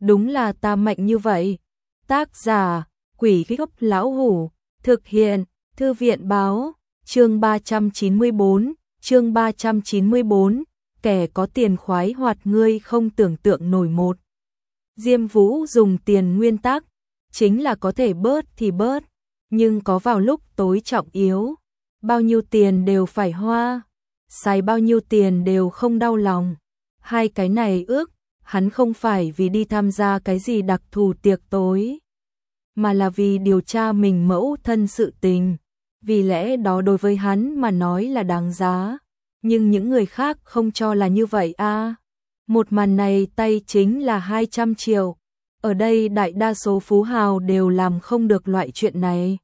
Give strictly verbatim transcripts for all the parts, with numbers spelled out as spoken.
đúng là ta mạnh như vậy. Tác giả, Quỷ Gốc Lão Hủ, thực hiện, Thư viện Báo, chương ba trăm chín mươi bốn, chương ba trăm chín mươi bốn, kẻ có tiền khoái hoạt ngươi không tưởng tượng nổi một. Diêm Vũ dùng tiền nguyên tắc, chính là có thể bớt thì bớt, nhưng có vào lúc tối trọng yếu, bao nhiêu tiền đều phải hoa, xài bao nhiêu tiền đều không đau lòng. Hai cái này ước, hắn không phải vì đi tham gia cái gì đặc thù tiệc tối, mà là vì điều tra mình mẫu thân sự tình, vì lẽ đó đối với hắn mà nói là đáng giá, nhưng những người khác không cho là như vậy a. À. Một màn này tay chính là hai trăm triệu, ở đây đại đa số phú hào đều làm không được loại chuyện này.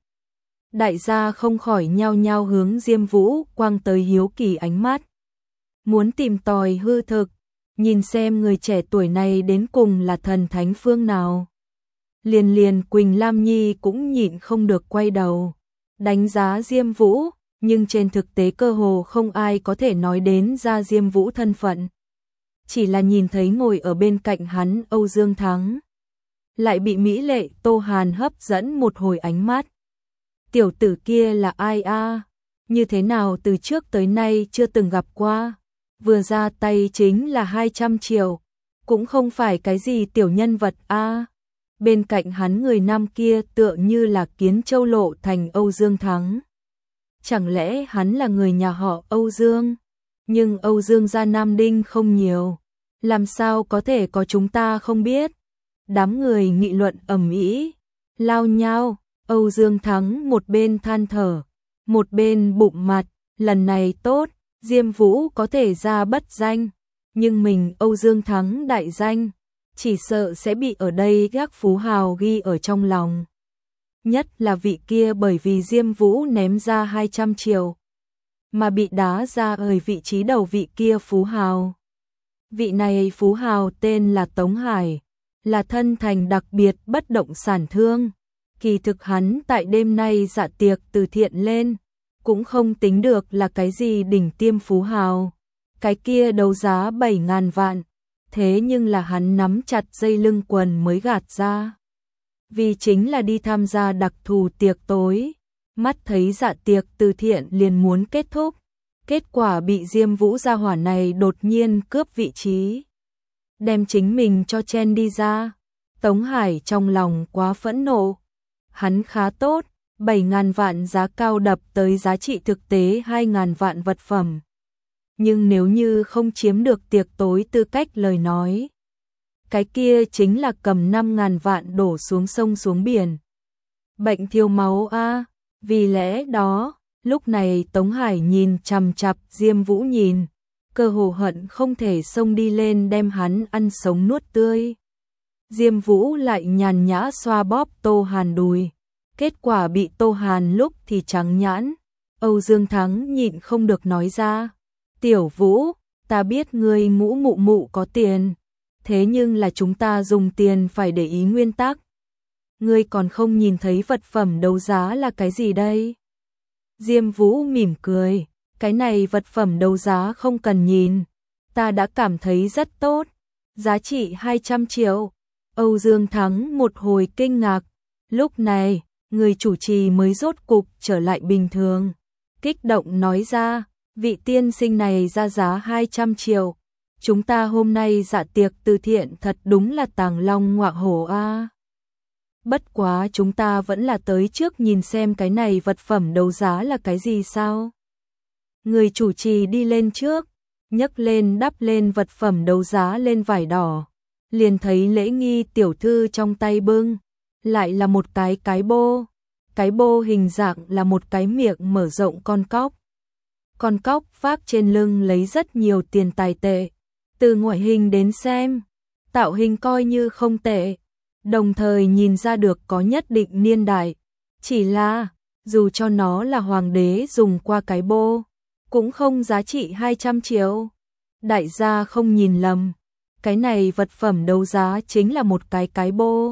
Đại gia không khỏi nhao nhao hướng Diêm Vũ quăng tới hiếu kỳ ánh mắt, muốn tìm tòi hư thực, nhìn xem người trẻ tuổi này đến cùng là thần thánh phương nào. Liền liền Quỳnh Lam Nhi cũng nhịn không được quay đầu, đánh giá Diêm Vũ, nhưng trên thực tế cơ hồ không ai có thể nói đến ra Diêm Vũ thân phận. Chỉ là nhìn thấy ngồi ở bên cạnh hắn Âu Dương Thắng, lại bị mỹ lệ Tô Hàn hấp dẫn một hồi ánh mắt. Tiểu tử kia là ai a? À? Như thế nào từ trước tới nay chưa từng gặp qua, vừa ra tay chính là hai trăm triệu, cũng không phải cái gì tiểu nhân vật a. À? Bên cạnh hắn người nam kia tựa như là kiến châu lộ thành Âu Dương Thắng. Chẳng lẽ hắn là người nhà họ Âu Dương? Nhưng Âu Dương gia Nam Đinh không nhiều, làm sao có thể có chúng ta không biết? Đám người nghị luận ầm ĩ, lao nhau, Âu Dương Thắng một bên than thở, một bên bụng mặt, lần này tốt, Diêm Vũ có thể ra bất danh, nhưng mình Âu Dương Thắng đại danh, chỉ sợ sẽ bị ở đây các phú hào ghi ở trong lòng. Nhất là vị kia bởi vì Diêm Vũ ném ra hai trăm triệu, mà bị đá ra ở vị trí đầu vị kia phú hào. Vị này phú hào tên là Tống Hải, là thân thành đặc biệt bất động sản thương. Kỳ thực hắn tại đêm nay dạ tiệc từ thiện lên, cũng không tính được là cái gì đỉnh tiêm phú hào. Cái kia đấu giá bảy ngàn vạn, thế nhưng là hắn nắm chặt dây lưng quần mới gạt ra. Vì chính là đi tham gia đặc thù tiệc tối, mắt thấy dạ tiệc từ thiện liền muốn kết thúc, kết quả bị Diêm Vũ gia hỏa này đột nhiên cướp vị trí, đem chính mình cho chen đi ra. Tống Hải trong lòng quá phẫn nộ, hắn khá tốt, bảy ngàn vạn giá cao đập tới giá trị thực tế hai ngàn vạn vật phẩm. Nhưng nếu như không chiếm được tiệc tối tư cách lời nói, cái kia chính là cầm năm ngàn vạn đổ xuống sông xuống biển. Bệnh thiếu máu a, à. Vì lẽ đó, lúc này Tống Hải nhìn chằm chằm Diêm Vũ nhìn, cơ hồ hận không thể xông đi lên đem hắn ăn sống nuốt tươi. Diêm Vũ lại nhàn nhã xoa bóp Tô Hàn đùi, kết quả bị Tô Hàn lúc thì trắng nhãn. Âu Dương Thắng nhịn không được nói ra, Tiểu Vũ, ta biết ngươi mũ mụ mụ có tiền, thế nhưng là chúng ta dùng tiền phải để ý nguyên tắc. Ngươi còn không nhìn thấy vật phẩm đấu giá là cái gì đây? Diêm Vũ mỉm cười, cái này vật phẩm đấu giá không cần nhìn, ta đã cảm thấy rất tốt, giá trị hai trăm triệu. Âu Dương Thắng một hồi kinh ngạc, lúc này, người chủ trì mới rốt cục trở lại bình thường, kích động nói ra, vị tiên sinh này ra giá hai trăm triệu, chúng ta hôm nay dạ tiệc từ thiện thật đúng là tàng long ngọa hổ a. À. Bất quá chúng ta vẫn là tới trước nhìn xem cái này vật phẩm đấu giá là cái gì sao? Người chủ trì đi lên trước, nhấc lên đắp lên vật phẩm đấu giá lên vải đỏ, liền thấy Lễ Nghi tiểu thư trong tay bưng, lại là một cái cái bô, cái bô hình dạng là một cái miệng mở rộng con cóc. Con cóc vác trên lưng lấy rất nhiều tiền tài tệ, từ ngoại hình đến xem, tạo hình coi như không tệ, đồng thời nhìn ra được có nhất định niên đại, chỉ là, dù cho nó là hoàng đế dùng qua cái bô, cũng không giá trị hai trăm triệu. Đại gia không nhìn lầm, cái này vật phẩm đấu giá chính là một cái cái bô.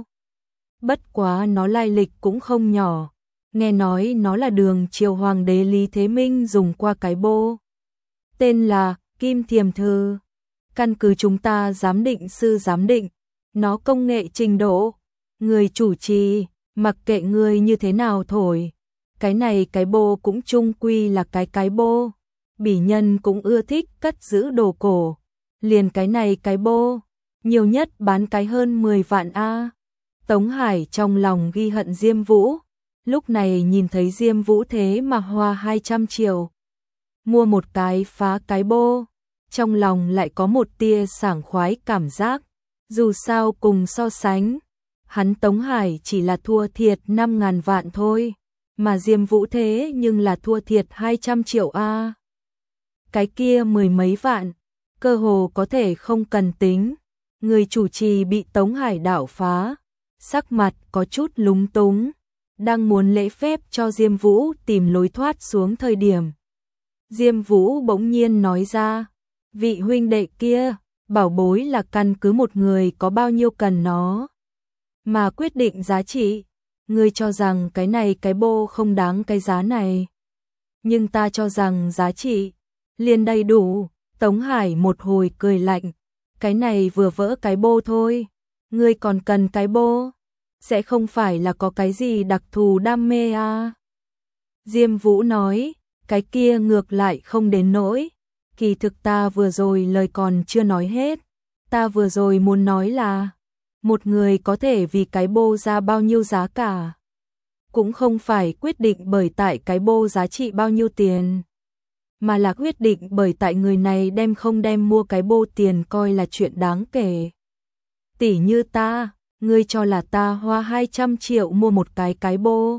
Bất quá nó lai lịch cũng không nhỏ, nghe nói nó là đường triều hoàng đế Lý Thế Minh dùng qua cái bô. Tên là Kim Thiềm Thư. Căn cứ chúng ta giám định sư giám định, nó công nghệ trình độ. Người chủ trì, mặc kệ người như thế nào thổi, cái này cái bô cũng chung quy là cái cái bô. Bỉ nhân cũng ưa thích cất giữ đồ cổ, liền cái này cái bô, nhiều nhất bán cái hơn mười vạn a. Tống Hải trong lòng ghi hận Diêm Vũ, lúc này nhìn thấy Diêm Vũ thế mà hoa hai trăm triệu. Mua một cái phá cái bô, trong lòng lại có một tia sảng khoái cảm giác, dù sao cùng so sánh, hắn Tống Hải chỉ là thua thiệt năm ngàn vạn thôi, mà Diêm Vũ thế nhưng là thua thiệt hai trăm triệu a. Cái kia mười mấy vạn, cơ hồ có thể không cần tính. Người chủ trì bị Tống Hải đảo phá, sắc mặt có chút lúng túng, đang muốn lễ phép cho Diêm Vũ tìm lối thoát xuống thời điểm. Diêm Vũ bỗng nhiên nói ra, vị huynh đệ kia, bảo bối là căn cứ một người có bao nhiêu cần nó mà quyết định giá trị. Ngươi cho rằng cái này cái bô không đáng cái giá này, nhưng ta cho rằng giá trị liền đầy đủ. Tống Hải một hồi cười lạnh, cái này vừa vỡ cái bô thôi, ngươi còn cần cái bô, sẽ không phải là có cái gì đặc thù đam mê à? Diêm Vũ nói, cái kia ngược lại không đến nỗi, kỳ thực ta vừa rồi lời còn chưa nói hết, ta vừa rồi muốn nói là, một người có thể vì cái bô ra bao nhiêu giá cả, cũng không phải quyết định bởi tại cái bô giá trị bao nhiêu tiền, mà là quyết định bởi tại người này đem không đem mua cái bô tiền coi là chuyện đáng kể. Tỷ như ta, ngươi cho là ta hoa hai trăm triệu mua một cái cái bô,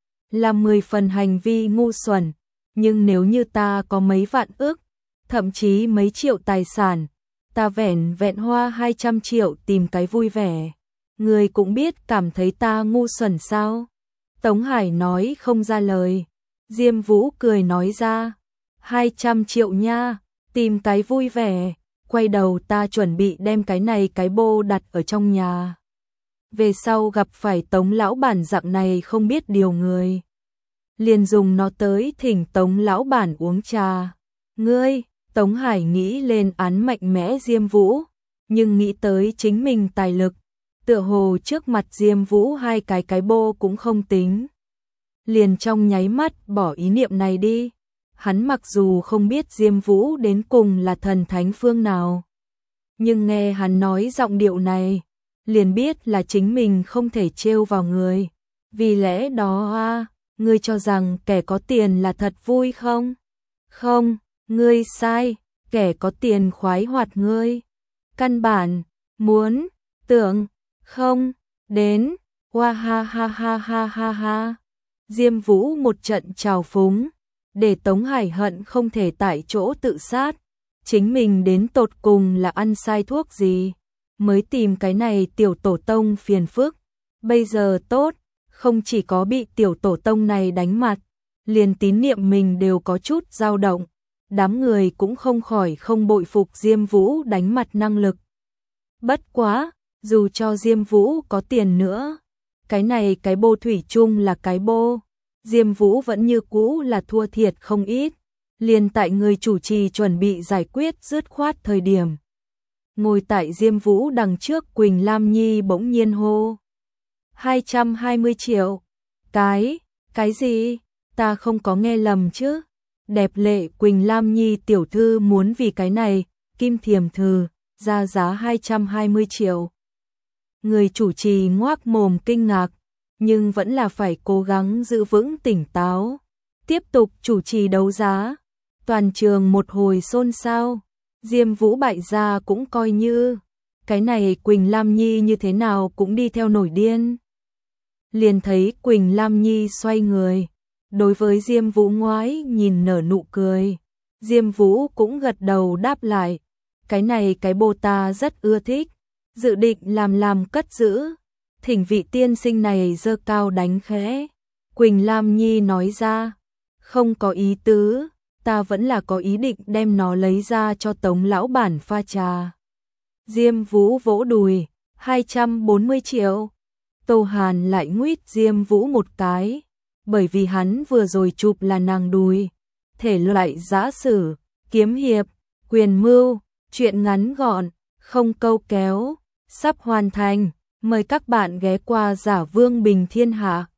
là mười phần hành vi ngu xuẩn, nhưng nếu như ta có mấy vạn ức, thậm chí mấy triệu tài sản, ta vẻn vẹn hoa hai trăm triệu tìm cái vui vẻ, ngươi cũng biết cảm thấy ta ngu xuẩn sao? Tống Hải nói không ra lời, Diêm Vũ cười nói ra, hai trăm triệu nha, tìm cái vui vẻ, quay đầu ta chuẩn bị đem cái này cái bô đặt ở trong nhà. Về sau gặp phải Tống lão bản dạng này không biết điều người, liền dùng nó tới thỉnh Tống lão bản uống trà. Ngươi, Tống Hải nghĩ lên án mạnh mẽ Diêm Vũ, nhưng nghĩ tới chính mình tài lực, tựa hồ trước mặt Diêm Vũ hai cái cái bô cũng không tính. Liền trong nháy mắt bỏ ý niệm này đi. Hắn mặc dù không biết Diêm Vũ đến cùng là thần thánh phương nào, nhưng nghe hắn nói giọng điệu này, liền biết là chính mình không thể trêu vào người. Vì lẽ đó a, à, ngươi cho rằng kẻ có tiền là thật vui không? Không, ngươi sai, kẻ có tiền khoái hoạt ngươi. Căn bản, muốn, tưởng, không, đến, hoa ha ha ha ha ha ha. Diêm Vũ một trận trào phúng, để Tống Hải hận không thể tại chỗ tự sát. Chính mình đến tột cùng là ăn sai thuốc gì, mới tìm cái này tiểu tổ tông phiền phức. Bây giờ tốt, không chỉ có bị tiểu tổ tông này đánh mặt, liền tín niệm mình đều có chút dao động. Đám người cũng không khỏi không bội phục Diêm Vũ đánh mặt năng lực. Bất quá, dù cho Diêm Vũ có tiền nữa, cái này cái bô thủy chung là cái bô, Diêm Vũ vẫn như cũ là thua thiệt không ít. Liền tại người chủ trì chuẩn bị giải quyết dứt khoát thời điểm, ngồi tại Diêm Vũ đằng trước Quỳnh Lam Nhi bỗng nhiên hô, hai trăm hai mươi triệu. Cái, cái gì? Ta không có nghe lầm chứ? Đẹp lệ Quỳnh Lam Nhi tiểu thư muốn vì cái này, Kim Thiềm Thừ, ra giá hai trăm hai mươi triệu. Người chủ trì ngoác mồm kinh ngạc, nhưng vẫn là phải cố gắng giữ vững tỉnh táo, tiếp tục chủ trì đấu giá. Toàn trường một hồi xôn xao, Diêm Vũ bại gia cũng coi như, cái này Quỳnh Lam Nhi như thế nào cũng đi theo nổi điên. Liền thấy Quỳnh Lam Nhi xoay người, đối với Diêm Vũ ngoái nhìn nở nụ cười. Diêm Vũ cũng gật đầu đáp lại, cái này cái bô ta rất ưa thích, dự định làm làm cất giữ, thỉnh vị tiên sinh này giơ cao đánh khẽ. Quỳnh Lam Nhi nói ra, không có ý tứ, ta vẫn là có ý định đem nó lấy ra cho Tống lão bản pha trà. Diêm Vũ vỗ đùi, hai trăm bốn mươi triệu. Tô Hàn lại nguýt Diêm Vũ một cái, bởi vì hắn vừa rồi chụp là nàng đùi. Thể loại giã sử, kiếm hiệp, quyền mưu, chuyện ngắn gọn, không câu kéo, sắp hoàn thành. Mời các bạn ghé qua Giả Vương Bình Thiên Hạ.